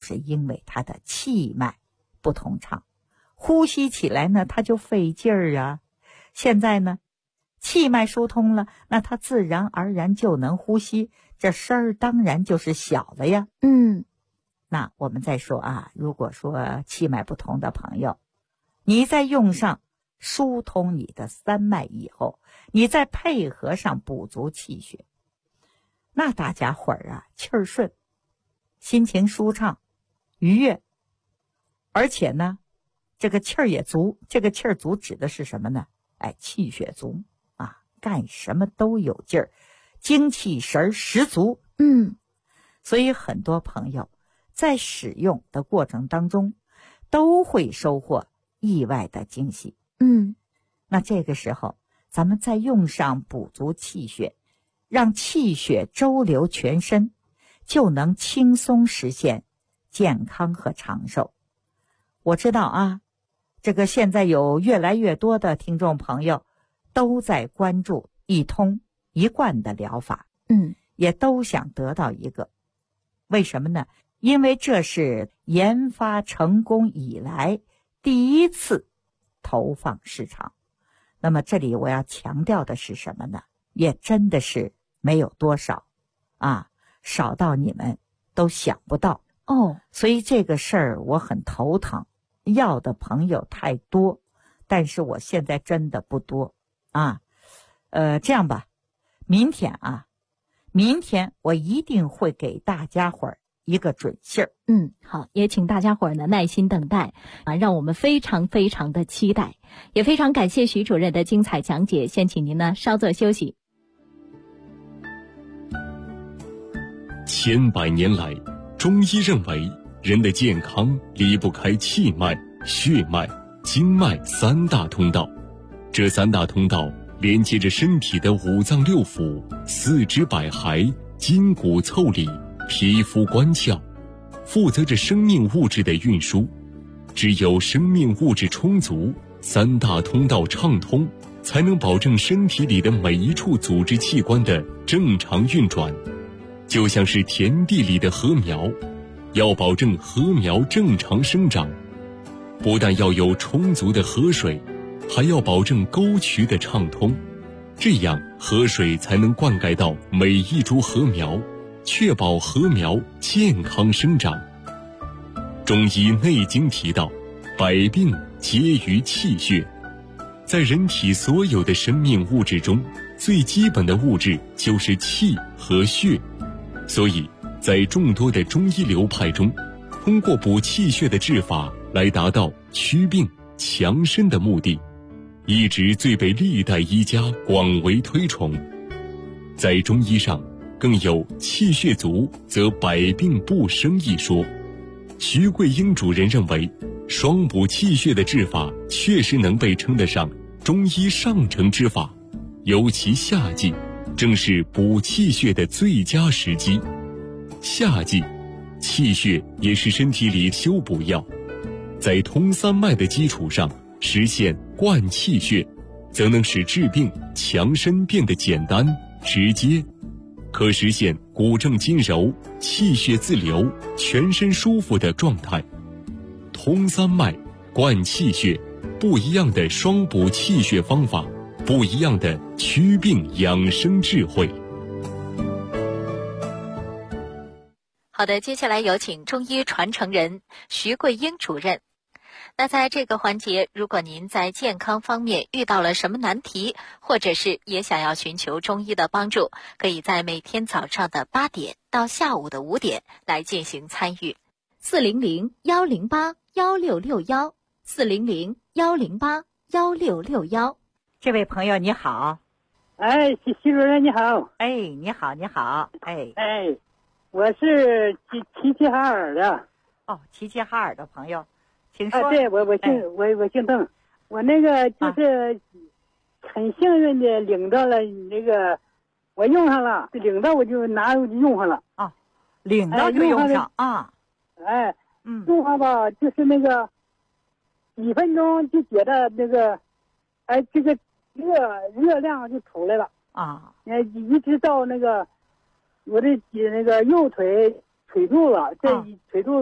就是因为他的气脉不通畅，呼吸起来呢他就费劲儿啊。现在呢气脉疏通了，那他自然而然就能呼吸，这声儿当然就是小了呀。那我们再说啊，如果说气脉不通的朋友，你再用上疏通你的三脉以后，你再配合上补足气血，那大家伙儿啊气儿顺，心情舒畅愉悦，而且呢这个气儿也足。这个气儿足指的是什么呢？气血足啊，干什么都有劲儿，精气神十足。所以很多朋友在使用的过程当中都会收获意外的惊喜。那这个时候咱们再用上补足气血，让气血周流全身，就能轻松实现健康和长寿。我知道啊，这个现在有越来越多的听众朋友都在关注一通一贯的疗法，也都想得到一个。为什么呢？因为这是研发成功以来第一次投放市场。那么这里我要强调的是什么呢？也真的是没有多少啊，少到你们都想不到。所以这个事儿我很头疼，要的朋友太多，但是我现在真的不多啊。这样吧，明天我一定会给大家伙儿一个准信儿。 好，也请大家伙儿呢耐心等待啊，让我们非常非常的期待。也非常感谢徐主任的精彩讲解，先请您呢稍作休息。 千百年来，中医认为人的健康离不开气脉、血脉、经脉三大通道。这三大通道连接着身体的五脏六腑、四肢百骸、筋骨腠理、皮肤关窍，负责着生命物质的运输。只有生命物质充足，三大通道畅通，才能保证身体里的每一处组织器官的正常运转。就像是田地里的禾苗，要保证禾苗正常生长，不但要有充足的河水，还要保证沟渠的畅通，这样河水才能灌溉到每一株禾苗，确保禾苗健康生长。中医内经提到，百病皆于气血。在人体所有的生命物质中，最基本的物质就是气和血。所以在众多的中医流派中，通过补气血的治法来达到祛病强身的目的，一直最被历代医家广为推崇。在中医上更有气血足则百病不生一说。徐桂英主任认为，双补气血的治法确实能被称得上中医上乘之法，尤其夏季正是补气血的最佳时机。夏季气血也是身体里修补药，在通三脉的基础上实现灌气血，则能使治病强身变得简单直接，可实现骨正筋柔、气血自流、全身舒服的状态。通三脉、灌气血，不一样的双补气血方法，不一样的祛病养生智慧。 好的，接下来有请中医传承人徐桂英主任。那在这个环节，如果您在健康方面遇到了什么难题，或者是也想要寻求中医的帮助，可以在每天早上的8点到下午的5点来进行参与。400-108-1661，400-108-1661。 这位朋友你好。 徐主任你好。 你好。 我是齐齐哈尔的。 齐齐哈尔的朋友，请说。 对，我姓邓，我那个就是很幸运的领到了你那个，我用上了，领到我就拿用上了。 领到就用上啊。 用上吧，就是那个几分钟就觉得那个，这个热量就出来了啊。 一直到那个我的那个右腿腿肚子，这腿肚子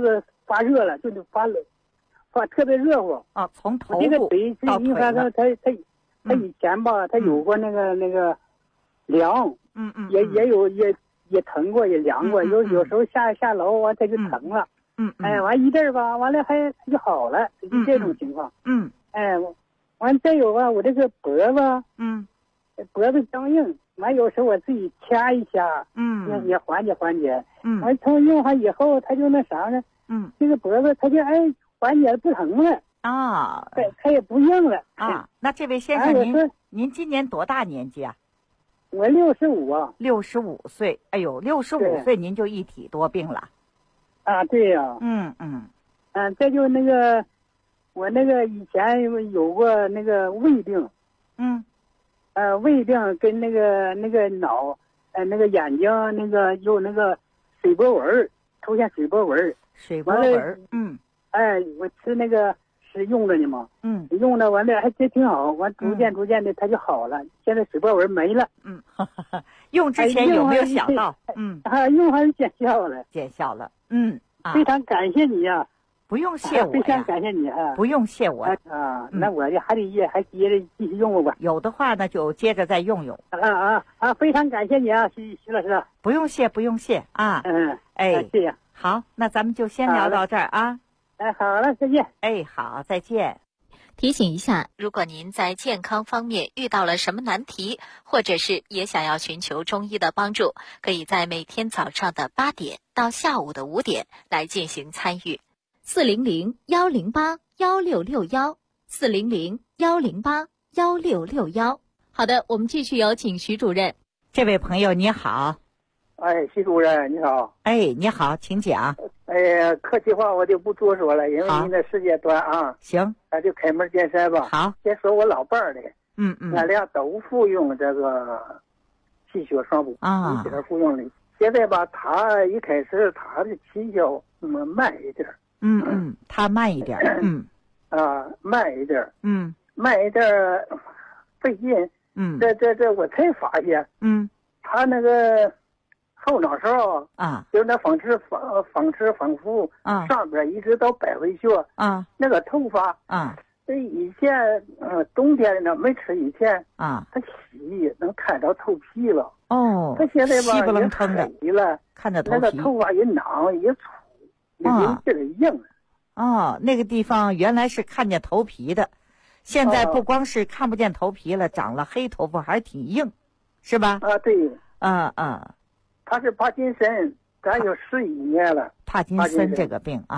发热了，就是发特别热乎。 啊，从头我这个部腿是到腿因为啥呢？ 了。 他以前吧，他有过那个凉，也疼过，也凉过，有时候下楼完他就疼了。完一阵儿吧，完了还就好了，就这种情况。完再有吧，我这个脖子僵硬，完有时候我自己掐一掐，也缓解。完从用上以后，他就那啥呢，这个脖子他就缓解不疼了啊， 他也不硬了啊。那这位先生，您今年多大年纪啊？ 我65啊。 65岁，哎呦，65岁您就一体多病了。 啊，对呀。再就那个，我那个以前有过那个胃病。胃病跟那个脑，那个眼睛那个有那个水波纹，出现水波纹。 水波纹。 我吃那个是用着呢嘛。用着完了还真挺好，完逐渐的它就好了。现在水波纹没了。 用之前有没有想到？ 用还是见效了。 见效了。 非常感谢你呀。 不用谢我呀。 非常感谢你啊。 不用谢我。 那我就还接着继续用吧。 有的话呢，就接着再用。 非常感谢你啊，徐老师。 不用谢啊。 谢谢。 好，那咱们就先聊到这儿啊。 好了，再见。 好，再见。 提醒一下，如果您在健康方面遇到了什么难题，或者是也想要寻求中医的帮助，可以在每天早上的8点到下午的5点来进行参与。400-108-1661，400-108-1661。好的，我们继续有请徐主任。 这位朋友你好。 徐主任你好。 你好，请讲。 客气话我就不多说了，因为您的时间短啊。 行， 那就开门见山吧。 好， 先说我老伴儿的。俺俩都服用这个气血双补一起服用的。现在吧，他一开始他的起效慢一点。 他慢一点。 慢一点。慢一点费劲。这我才发现。他那个后脑勺就是那仿吃仿服上边一直到百会穴那个头发以前冬天呢没吃以前他洗能看到头皮了。他现在吧也黑了， 看着头皮那个头发也囊也粗，有点硬。 那个地方原来是看见头皮的，现在不光是看不见头皮了，长了黑头发还挺硬，是吧？ 对。 他是帕金森，咱有11年了。 帕金森这个病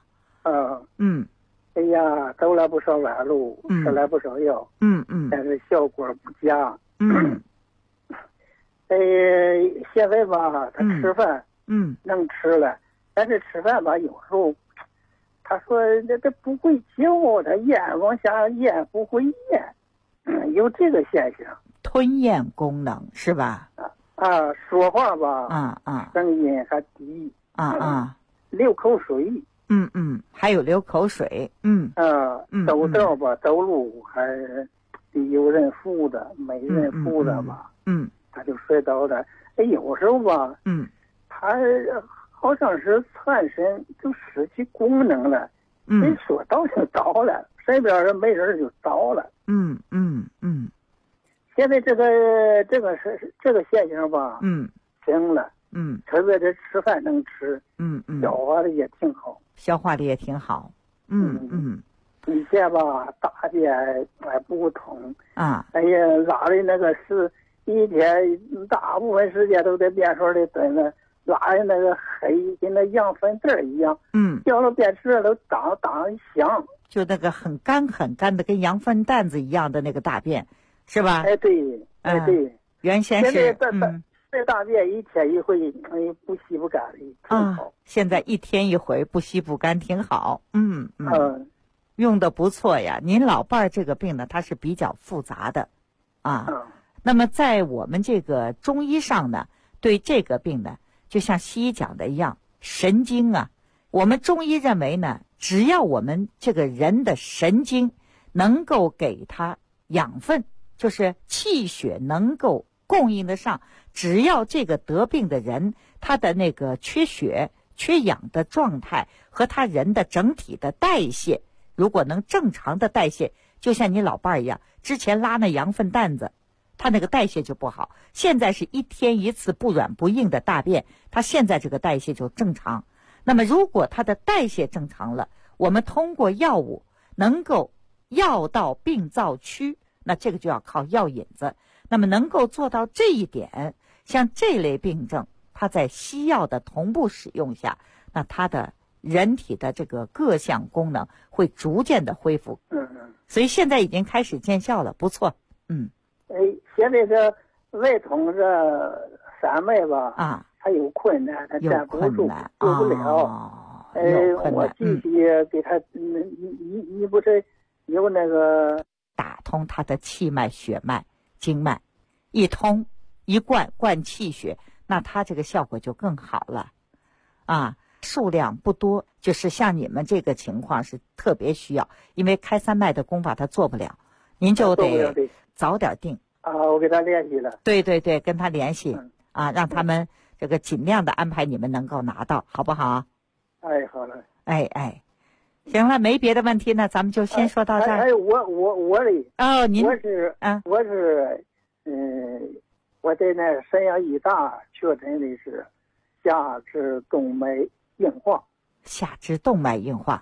哎呀，走了不少弯路，吃了不少药，但是效果不佳。现在吧，他吃饭能吃了，但是吃饭吧，有时候他说这不会嚼，他咽往下咽不会咽，有这个现象。 吞咽功能是吧？ 说话吧，声音还低，流口水， 还有流口水， 走道吧，走路还有人扶着，没人扶着吧，他就摔倒了。有时候吧，他好像是全身就失去功能了，一说倒就倒了，身边人没人就倒了。现在这个现象吧，行了，特别是吃饭能吃，消化的也挺好，以前吧大便不通拉的那个是一天大部分时间都在便所里蹲着，拉的那个黑跟那羊粪蛋一样，掉到便池都当响， 就那个很干的跟羊粪蛋子一样的那个大便。是吧？ 对， 原先是这大便一天一回，不稀不干的，挺好。 现在一天一回，不稀不干，挺好。用的不错呀。您老伴儿这个病呢，它是比较复杂的，那么在我们这个中医上呢，对这个病呢，就像西医讲的一样，神经我们中医认为呢，只要我们这个人的神经能够给他养分。就是气血能够供应得上，只要这个得病的人他的那个缺血缺氧的状态和他人的整体的代谢，如果能正常的代谢，就像你老伴儿一样，之前拉那羊粪蛋子，他那个代谢就不好，现在是1天1次不软不硬的大便，他现在这个代谢就正常。那么如果他的代谢正常了，我们通过药物能够药到病灶驱，那这个就要靠药引子。那么能够做到这一点，像这类病症，它在西药的同步使用下，那它的人体的这个各项功能会逐渐的恢复。所以现在已经开始见效了，不错。 现在这外通这三脉吧，他有困难，他站不住，做不了。我继续给他，你不是有那个打通他的气脉、血脉、经脉，一通一灌气血，那他这个效果就更好了。数量不多，就是像你们这个情况是特别需要，因为开三脉的功法他做不了，您就得早点定。 我给他联系了。 对，跟他联系让他们这个尽量的安排你们能够拿到，好不好？ 好了。 行了，没别的问题呢，咱们就先说到这儿。 我嘞。 您我是我在那沈阳医大确诊的是下肢动脉硬化。 下肢动脉硬化。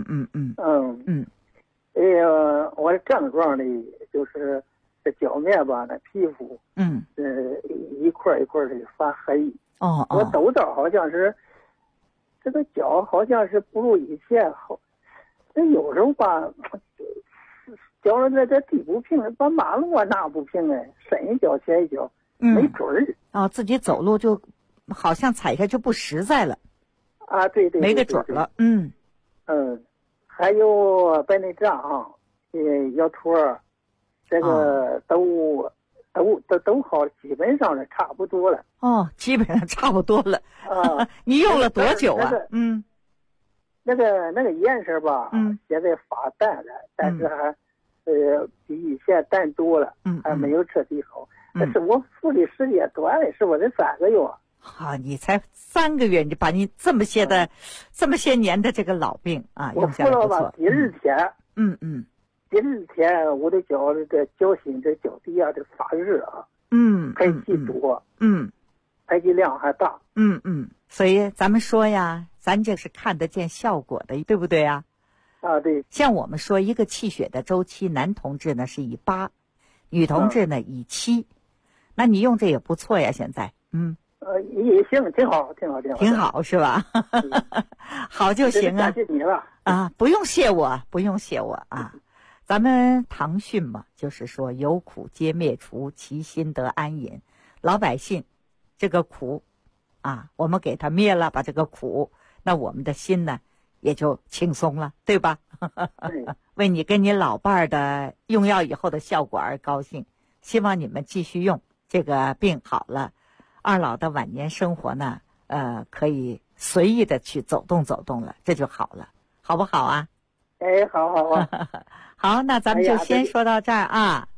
我的症状呢就是这脚面吧，那皮肤一块一块的发黑。我走道好像是这个脚好像是不如以前好，那有时候吧脚上这地不平，把马路拿不平深一脚前一脚没准儿。 自己走路就好像踩下就不实在了。 对， 没个准了。 还有白内障腰托，这个都好，基本上是差不多了。 基本上差不多了。你用了多久啊？ 那个颜色吧，现在发淡了，但是还比以前淡多了，还没有彻底好。但是我服的时间短了，是我这3个月。 你才3个月，你把你这么些年的这个老病用下来不错。 我服了吧，第2天，第2天我的脚这脚心这脚底下这发热排气多，排气量还大。 所以咱们说呀，咱这是看得见效果的，对不对啊？ 对。 像我们说一个气血的周期，男同志呢是以8，女同志呢以7，那你用这也不错呀，现在。 也行，挺好是吧？好就行啊。 谢谢你了。 不用谢我咱们唐训嘛，就是说有苦皆灭除，其心得安隐。老百姓这个苦我们给他灭了，把这个苦，那我们的心呢也就轻松了，对吧？为你跟你老伴儿的用药以后的效果而高兴，希望你们继续用，这个病好了，二老的晚年生活呢可以随意的去走动了，这就好了，好不好啊？ 好好，那咱们就先说到这儿啊。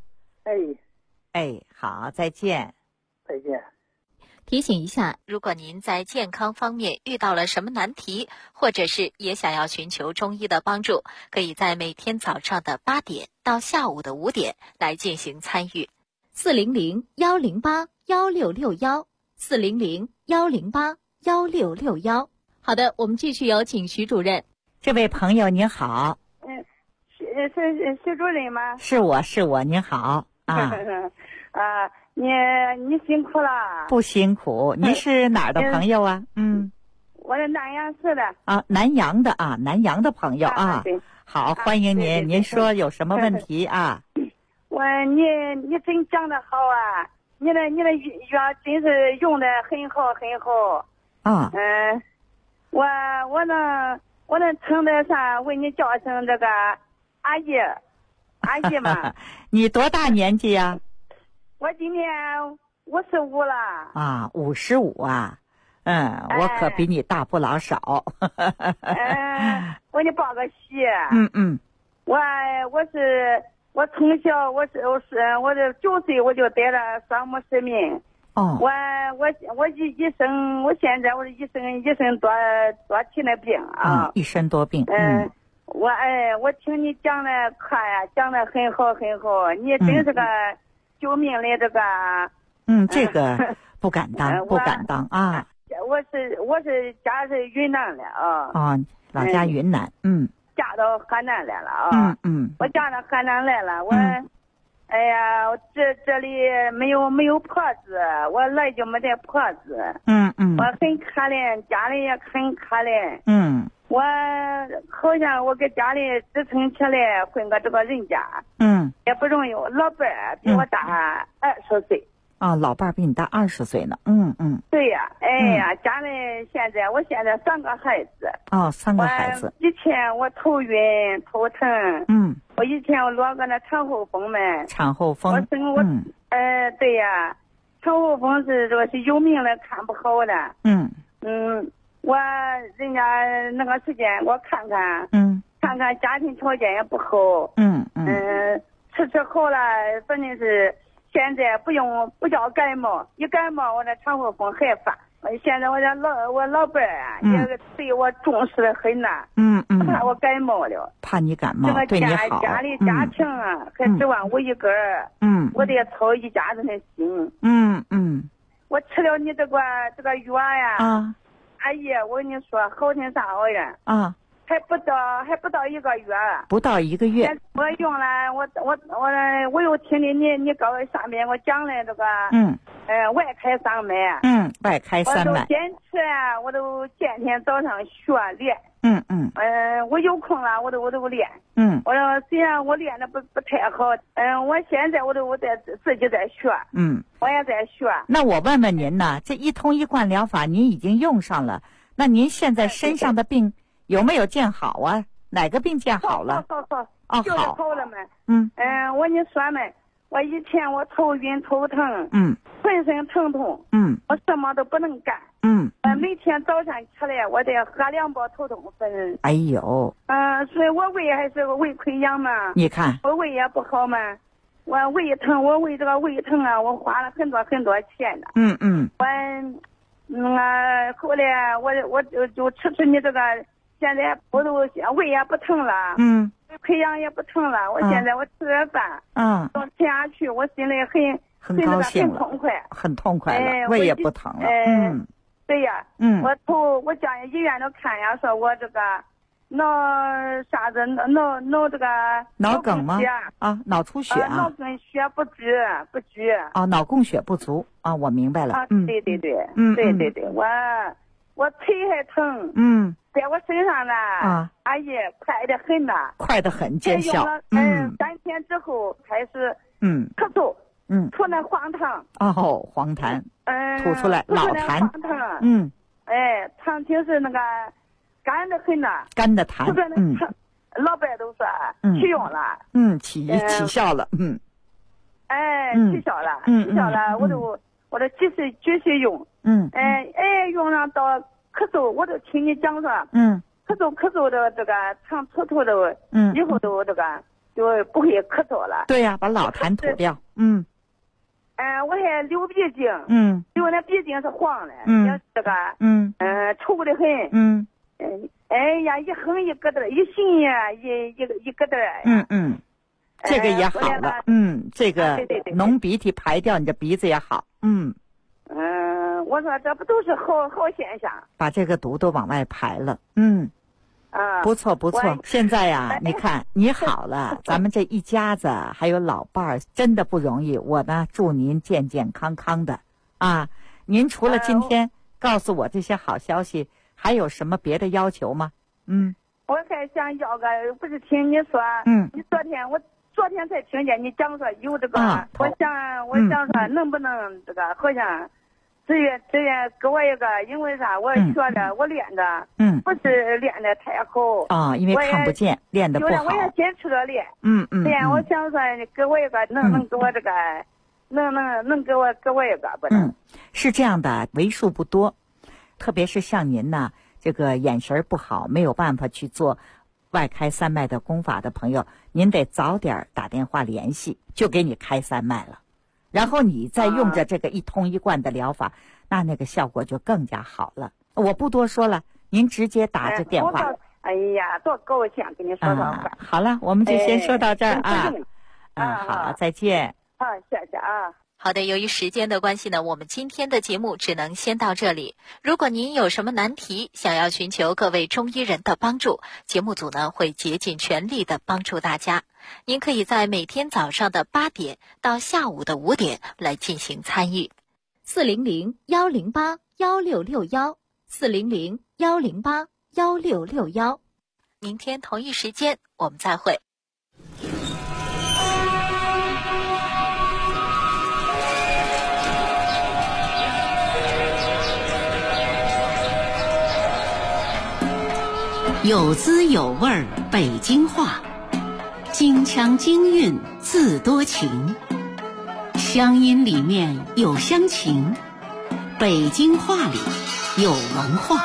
好，再见。 提醒一下，如果您在健康方面遇到了什么难题，或者是也想要寻求中医的帮助，可以在每天早上的8点到下午的5点来进行参与。400-108-1661，400-108-1661。好的，我们继续有请徐主任。 这位朋友您好。 是徐主任吗？ 是我，您好你辛苦了。 不辛苦。您是哪儿的朋友啊？ 我是南阳市的。 南阳的朋友好，欢迎您。您说有什么问题啊？ 你真讲得好啊！你的药真是用的很好。我能称得上为你叫声这个阿姨嘛。 你多大年纪呀？ 我今年55了。 55啊。我可比你大不老少。 我给你报个喜。我从小我这9岁我就得了双目失明， 哦。我一生，我现在我一生多起那病啊。 一身多病。 我听你讲的课呀，讲的很好很好，你真是个救命的这个。 这个不敢当，不敢当啊。 我是家是云南的啊。 老家云南。 嫁到河南来了啊。我嫁到河南来了，哎呀，这里没有婆子，我来就没得婆子。我很可怜，家里也很可怜。我好像我给家里支撑起来，混个这个人家。也不容易。老伴儿比我大20岁。 老伴儿比你大20岁呢。 对呀，哎呀，家里我现在3个孩子。 3个孩子。 以前我头晕头疼。我以前我落个那产后风嘛。 产后风。 对呀，产后风是这个是有命的看不好的。人家那个时间我看看。看看家庭条件也不好。吃好了，反正是。现在不叫感冒，一感冒我这产后风还发。现在我老伴儿啊，也对我重视的很呐。怕我感冒了。 怕你感冒，对你好。 家里家庭啊，还指望我一个儿。我得操一家子的心。我吃了你这个药呀。阿姨，我跟你说，好听啥好呀？还不到1个月。 不到1个月。 我用了，我又听你告诉上面我讲的这个。外开三脉。 外开三脉。 我都坚持啊，我都天天早上学练。我有空了，我都练。我说虽然我练的不太好，我现在我在自己在学。我也在学。 那我问问您呢，这一通一贯疗法您已经用上了，那您现在身上的病有没有见好啊？哪个病见好了？ 好，就是好了嘛。我跟你说嘛，我以前我头晕头疼。浑身疼痛。我什么都不能干。每天早上起来我得喝2包头痛粉。 哎呦。 所以我胃还是个胃溃疡嘛。 你看。 我胃也不好嘛。我胃疼，我为这个胃疼啊，我花了很多钱的。后来我就吃你这个，现在我都胃也不疼了。溃疡也不疼了。我现在我吃点饭。都吃下去，我心里很高兴了，很痛快了，胃也不疼了。 对呀。我叫医院都看呀，说我这个脑这个脑梗吗？脑出血啊。 脑供血不足。 脑供血不足啊，我明白了。 对。对，我腿还疼。在我身上呢。阿姨，快得很呐。 快得很，见效。 3天之后开始。咳嗽。吐那黄痰。 黄痰。吐出来老痰。 黄痰。痰挺是那个干的很呐。 干的痰。 老伴都说起用了。 起效了。 起效了。起效了，我都继续用。用上到咳嗽，我都听你讲说。咳嗽的这个肠吐的。以后都这个就不会咳嗽了。 对呀，把老痰吐掉。 我还流鼻涕。流那鼻涕是黄的。这个。臭的很。哎呀，一哼一咯噔，一擤呀一咯噔。 这个也好了。这个浓鼻涕排掉，你这鼻子也好。 我说这不都是好现象？ 把这个毒都往外排了。不错。现在呀，你看你好了，咱们这一家子还有老伴儿，真的不容易。我呢，祝您健健康康的啊！您除了今天告诉我这些好消息，还有什么别的要求吗？ 我还想要个，不是听你说。你昨天才听见你讲说有这个。我想说能不能这个好像。志愿给我一个，因为啥？我学的，我练的。不是练的太好。 因为看不见，练的不好。 我也坚持着练。练，我想说给我一个，能给我这个，能给我一个不能？ 是这样的，为数不多，特别是像您呢，这个眼神不好，没有办法去做外开三脉的功法的朋友，您得早点打电话联系，就给你开三脉了。 然后你再用着这个一通一贯的疗法，那个效果就更加好了。我不多说了，您直接打这电话。 哎呀，多高兴，跟你说说话。 好了，我们就先说到这儿啊。好，再见。 谢谢啊。 好的，由于时间的关系呢，我们今天的节目只能先到这里。如果您有什么难题，想要寻求各位中医人的帮助，节目组呢会竭尽全力的帮助大家。您可以在每天早上的8点到下午的5点来进行参与。400-108-1661，400-108-1661。明天同一时间我们再会。 有滋有味儿北京话，京腔京韵自多情，乡音里面有乡情，北京话里有文化。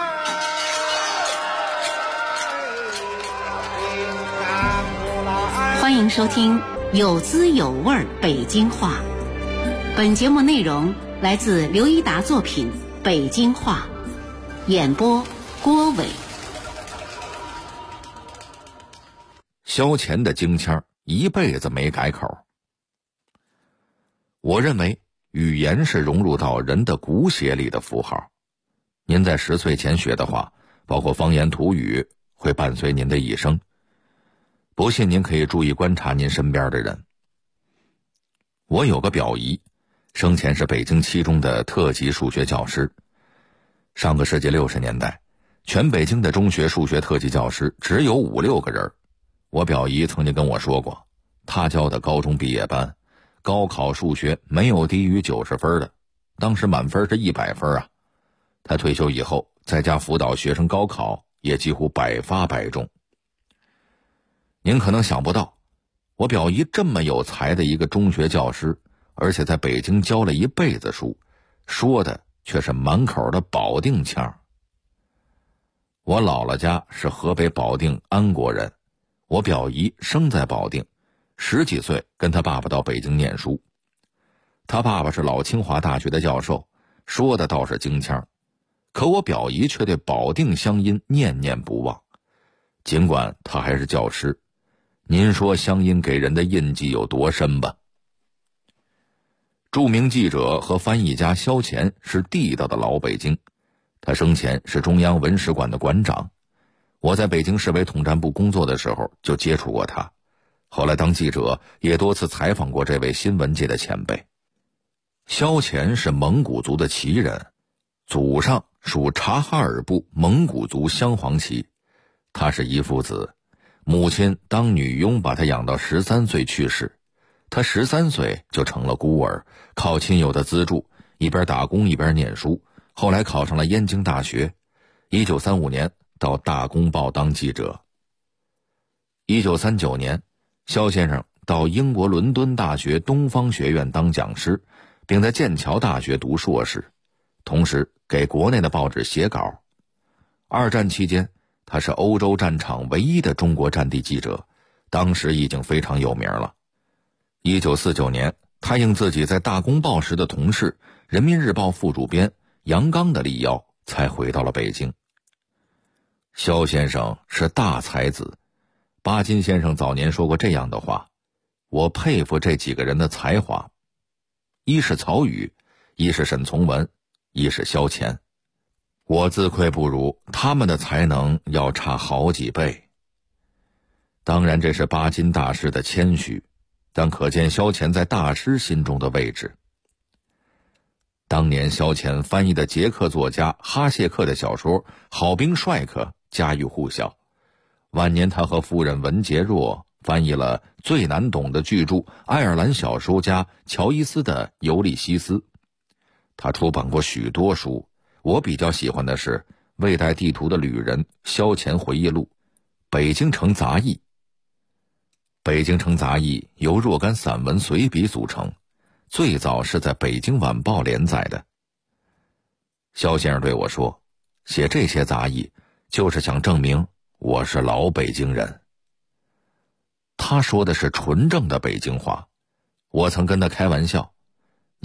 欢迎收听有滋有味儿北京话。本节目内容来自刘一达作品《北京话》，演播郭伟。 萧乾的京腔一辈子没改口。我认为语言是融入到人的骨血里的符号。您在10岁前学的话，包括方言土语，会伴随您的一生。不信您可以注意观察您身边的人。我有个表姨，生前是北京7中的特级数学教师。上个世纪60年代，全北京的中学数学特级教师只有5、6个人。我表姨曾经跟我说过，她教的高中毕业班，高考数学没有低于90分的，当时满分是100分啊。她退休以后，在家辅导学生高考，也几乎百发百中。您可能想不到，我表姨这么有才的一个中学教师，而且在北京教了一辈子书，说的却是满口的保定腔。我姥姥家是河北保定安国人，我表姨生在保定，10几岁跟他爸爸到北京念书。他爸爸是老清华大学的教授，说的倒是京腔，可我表姨却对保定乡音念念不忘。尽管他还是教师，您说乡音给人的印记有多深吧？著名记者和翻译家萧乾是地道的老北京，他生前是中央文史馆的馆长。我在北京市委统战部工作的时候就接触过他，后来当记者也多次采访过这位新闻界的前辈。萧乾是蒙古族的旗人，祖上属察哈尔部蒙古族镶黄旗。他是一父子，母亲当女佣把他养到13岁去世，他13岁就成了孤儿，靠亲友的资助，一边打工一边念书，后来考上了燕京大学。1935年到大公报当记者。1939年，萧先生到英国伦敦大学东方学院当讲师，并在剑桥大学读硕士，同时给国内的报纸写稿。2战期间，他是欧洲战场唯一的中国战地记者，当时已经非常有名了。1949年，他应自己在大公报时的同事人民日报副主编杨刚的力邀，才回到了北京。萧先生是大才子，巴金先生早年说过这样的话，我佩服这几个人的才华，一是曹禺，一是沈从文，一是萧乾。我自愧不如，他们的才能要差好几倍。当然这是巴金大师的谦虚，但可见萧乾在大师心中的位置。当年萧乾翻译的捷克作家哈谢克的小说《好兵帅克》家喻户晓，晚年他和夫人文洁若翻译了最难懂的巨著爱尔兰小说家乔伊斯的《尤利西斯》。他出版过许多书，我比较喜欢的是《未带地图的旅人》萧乾回忆录，《北京城杂忆》。《北京城杂忆》由若干散文随笔组成，最早是在《北京晚报》连载的。萧先生对我说，写这些杂忆就是想证明我是老北京人。他说的是纯正的北京话，我曾跟他开玩笑，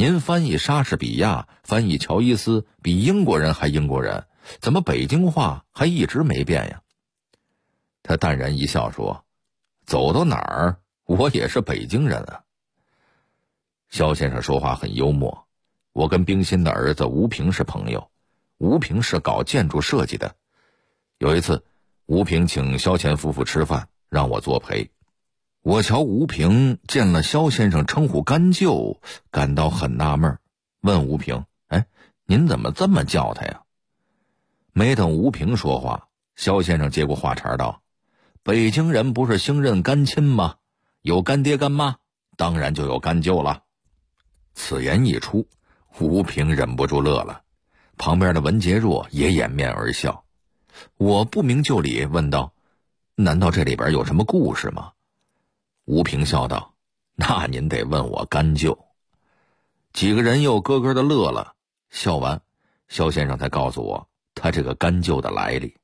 您翻译莎士比亚，翻译乔伊斯，比英国人还英国人，怎么北京话还一直没变呀？他淡然一笑说，走到哪儿我也是北京人啊。肖先生说话很幽默，我跟冰心的儿子吴平是朋友，吴平是搞建筑设计的。有一次吴平请肖乾夫妇吃饭，让我作陪。我瞧吴平见了肖先生称呼干舅，感到很纳闷，问吴平，您怎么这么叫他呀？没等吴平说话，肖先生接过话茬道，北京人不是兴认干亲吗？有干爹干妈，当然就有干舅了。此言一出，吴平忍不住乐了，旁边的文杰若也掩面而笑。我不明就里问道，难道这里边有什么故事吗？吴平笑道，那您得问我干舅。几个人又咯咯的乐了，笑完肖先生才告诉我他这个干舅的来历。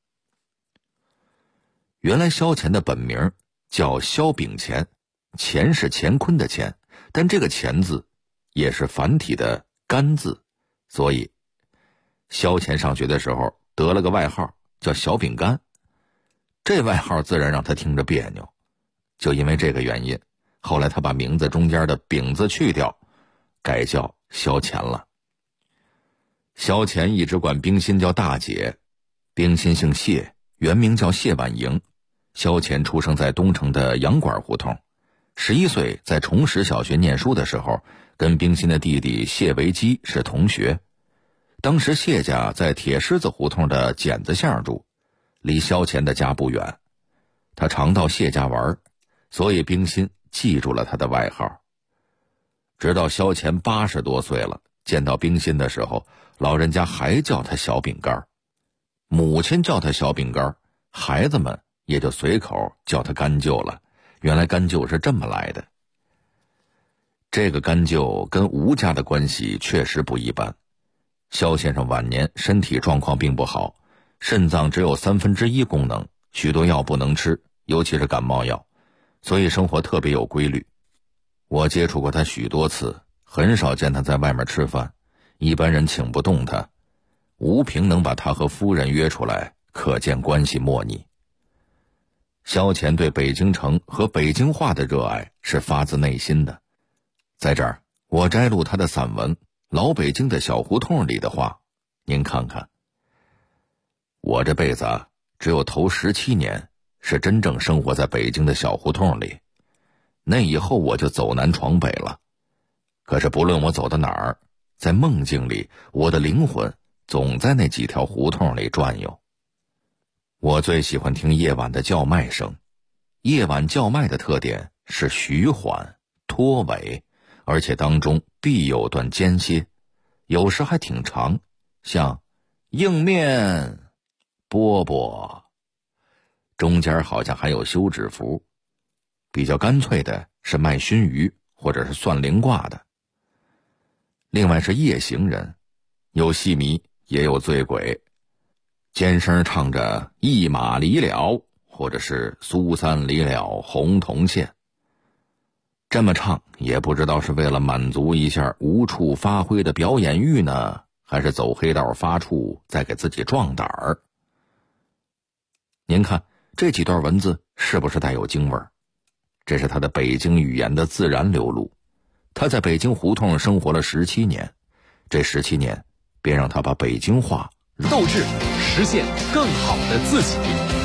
原来萧乾的本名叫萧秉乾，乾是乾坤的乾，但这个乾字也是繁体的干字，所以萧乾上学的时候得了个外号叫小饼干，这外号自然让他听着别扭。就因为这个原因，后来他把名字中间的饼字去掉，改叫萧乾了。萧乾一直管冰心叫大姐，冰心姓谢，原名叫谢婉莹。萧乾出生在东城的洋馆胡同，11岁在崇实小学念书的时候，跟冰心的弟弟谢维基是同学。当时谢家在铁狮子胡同的剪子巷住，离萧乾的家不远。他常到谢家玩，所以冰心记住了他的外号。直到萧乾80多岁了，见到冰心的时候，老人家还叫他小饼干，母亲叫他小饼干，孩子们也就随口叫他干舅了。原来干舅是这么来的。这个干舅跟吴家的关系确实不一般。萧先生晚年身体状况并不好，肾脏只有1/3功能，许多药不能吃，尤其是感冒药，所以生活特别有规律。我接触过他许多次，很少见他在外面吃饭，一般人请不动他。吴平能把他和夫人约出来，可见关系莫逆。萧乾对北京城和北京话的热爱是发自内心的。在这儿我摘录他的散文《老北京的小胡同》里的话，您看看。我这辈子只有头17年是真正生活在北京的小胡同里，那以后我就走南闯北了。可是不论我走到哪儿，在梦境里，我的灵魂总在那几条胡同里转悠。我最喜欢听夜晚的叫卖声，夜晚叫卖的特点是徐缓、拖尾，而且当中必有段间歇，有时还挺长，像硬面、饽饽，中间好像还有休止符。比较干脆的是卖熏鱼或者是算灵卦的。另外是夜行人，有戏迷也有醉鬼，尖声唱着一马离了，或者是苏三离了红铜线。这么唱也不知道是为了满足一下无处发挥的表演欲呢，还是走黑道发怵再给自己壮胆儿。您看这几段文字是不是带有京味儿？这是他的北京语言的自然流露。他在北京胡同生活了17年，这17年便让他把北京话斗志，实现更好的自己。